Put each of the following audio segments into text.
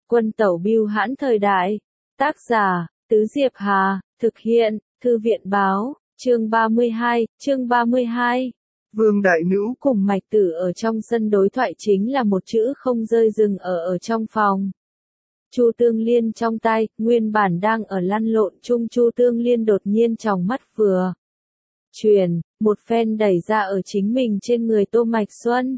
Quân tẩu bưu hãn thời đại. Tác giả, Tứ Diệp Hà, thực hiện, Thư viện báo, chương 32. Vương Đại Nữ Cùng Mạch Tử ở trong sân đối thoại chính là một chữ không rơi dừng ở trong phòng. Chu Tương Liên trong tay, nguyên bản đang ở lăn lộn chung Chu Tương Liên đột nhiên tròng mắt vừa chuyển, một phen đẩy ra ở chính mình trên người Tô Mạch Xuân.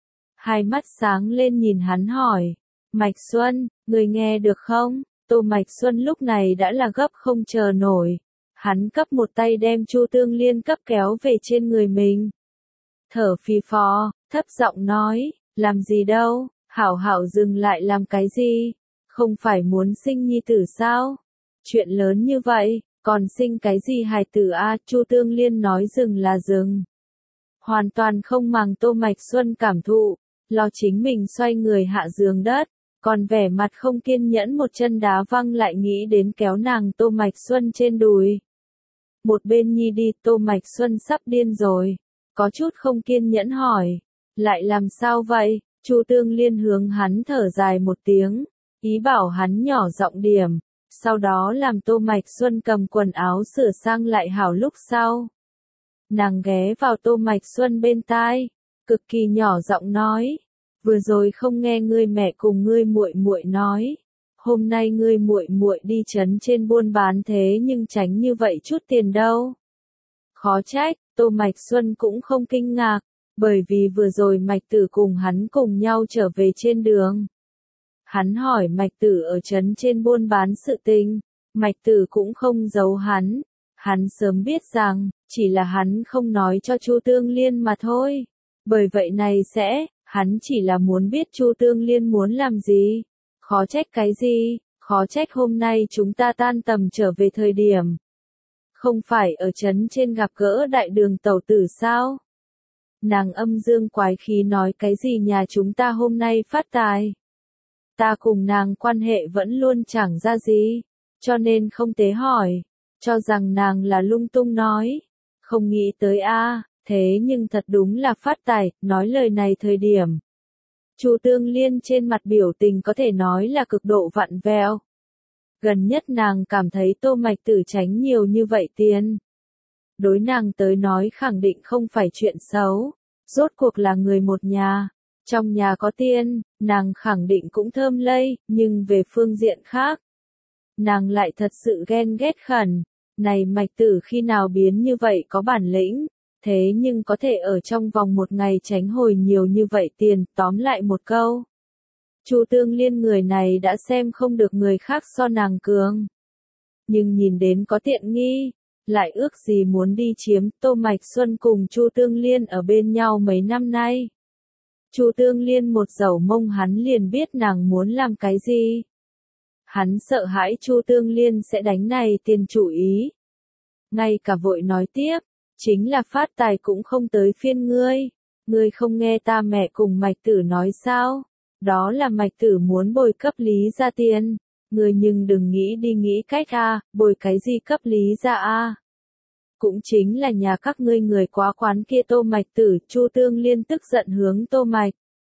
Hai mắt sáng lên nhìn hắn hỏi, Mạch Xuân, người nghe được không? Tô Mạch Xuân lúc này đã là gấp không chờ nổi. Hắn cấp một tay đem Chu Tương Liên cấp kéo về trên người mình. Thở phì phò, thấp giọng nói, làm gì đâu, hảo hảo dừng lại làm cái gì? Không phải muốn sinh nhi tử sao? Chuyện lớn như vậy, còn sinh cái gì hài tử a? Chu Tương Liên nói dừng là dừng. Hoàn toàn không màng Tô Mạch Xuân cảm thụ, lo chính mình xoay người hạ giường đất, còn vẻ mặt không kiên nhẫn một chân đá văng lại nghĩ đến kéo nàng Tô Mạch Xuân trên đùi. Một bên nhi đi, Tô Mạch Xuân sắp điên rồi, có chút không kiên nhẫn hỏi, lại làm sao vậy? Chu Tương Liên hướng hắn thở dài một tiếng, ý bảo hắn nhỏ giọng điểm, sau đó làm Tô Mạch Xuân cầm quần áo sửa sang lại hảo lúc sau. Nàng ghé vào Tô Mạch Xuân bên tai, cực kỳ nhỏ giọng nói, vừa rồi không nghe ngươi mẹ cùng ngươi muội muội nói, hôm nay ngươi muội muội đi trấn trên buôn bán thế nhưng tránh như vậy chút tiền đâu. Khó trách, Tô Mạch Xuân cũng không kinh ngạc, bởi vì vừa rồi Mạch Tử cùng hắn cùng nhau trở về trên đường. Hắn hỏi Mạch Tử ở trấn trên buôn bán sự tình, Mạch Tử cũng không giấu hắn sớm biết rằng, chỉ là hắn không nói cho Chu Tương Liên mà thôi. Bởi vậy này hắn chỉ là muốn biết Chu Tương Liên muốn làm gì. Khó trách cái gì, khó trách hôm nay chúng ta tan tầm trở về thời điểm. Không phải ở trấn trên gặp gỡ đại đường tẩu tử sao? Nàng âm dương quái khí nói cái gì nhà chúng ta hôm nay phát tài. Ta cùng nàng quan hệ vẫn luôn chẳng ra gì, cho nên không tế hỏi, cho rằng nàng là lung tung nói. Không nghĩ tới thế nhưng thật đúng là phát tài, nói lời này thời điểm. Chu Tương Liên trên mặt biểu tình có thể nói là cực độ vặn vẹo. Gần nhất nàng cảm thấy Tô Mạch Tử tránh nhiều như vậy tiền. Đối nàng tới nói khẳng định không phải chuyện xấu, rốt cuộc là người một nhà. Trong nhà có tiền, nàng khẳng định cũng thơm lây, nhưng về phương diện khác. Nàng lại thật sự ghen ghét khẩn, này Mạch Tử khi nào biến như vậy có bản lĩnh, thế nhưng có thể ở trong vòng một ngày tránh hồi nhiều như vậy tiền, tóm lại một câu. Chu Tương Liên người này đã xem không được người khác so nàng cường. Nhưng nhìn đến có tiện nghi, lại ước gì muốn đi chiếm. Tô Mạch Xuân cùng Chu Tương Liên ở bên nhau mấy năm nay. Chu Tương Liên một dầu mông hắn liền biết nàng muốn làm cái gì. Hắn sợ hãi Chu Tương Liên sẽ đánh này tiền chủ ý. Ngay cả vội nói tiếp, chính là phát tài cũng không tới phiên ngươi không nghe ta mẹ cùng Mạch Tử nói sao, đó là Mạch Tử muốn bồi cấp Lý ra tiền, ngươi nhưng đừng nghĩ đi nghĩ cách bồi cái gì cấp Lý ra cũng chính là nhà các ngươi người quá quán kia. Tô Mạch Tử. Chu Tương Liên tức giận hướng Tô Mạch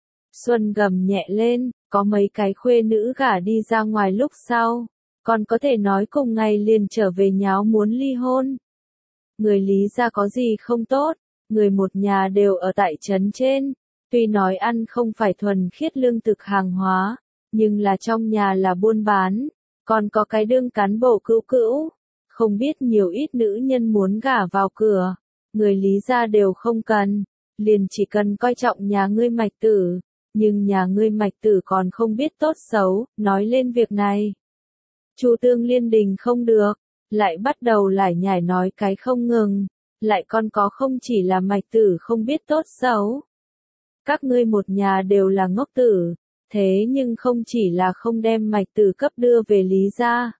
Xuân gầm nhẹ lên, có mấy cái khuê nữ gả đi ra ngoài lúc sau, còn có thể nói cùng ngày liền trở về nháo muốn ly hôn. Người Lý gia có gì không tốt, người một nhà đều ở tại trấn trên, tuy nói ăn không phải thuần khiết lương thực hàng hóa, nhưng là trong nhà là buôn bán, còn có cái đương cán bộ cữu, không biết nhiều ít nữ nhân muốn gả vào cửa, người Lý gia đều không cần, liền chỉ cần coi trọng nhà ngươi Mạch Tử, nhưng nhà ngươi Mạch Tử còn không biết tốt xấu, nói lên việc này. Chu Tương Liên đình không được, lại bắt đầu lải nhải nói cái không ngừng, lại còn có không chỉ là Mạch Tử không biết tốt xấu. Các ngươi một nhà đều là ngốc tử, thế nhưng không chỉ là không đem Mạch Tử cấp đưa về Lý gia,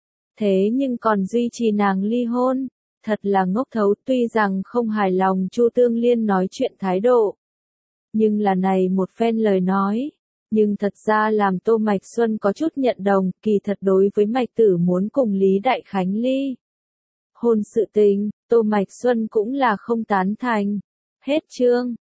thế nhưng còn duy trì nàng ly hôn, thật là ngốc thấu. Tuy rằng không hài lòng Chu Tương Liên nói chuyện thái độ, nhưng là này một phen lời nói, nhưng thật ra làm Tô Mạch Xuân có chút nhận đồng. Kỳ thật đối với Mạch Tử muốn cùng Lý Đại Khánh ly hôn sự tình, Tô Mạch Xuân cũng là không tán thành. Hết chương.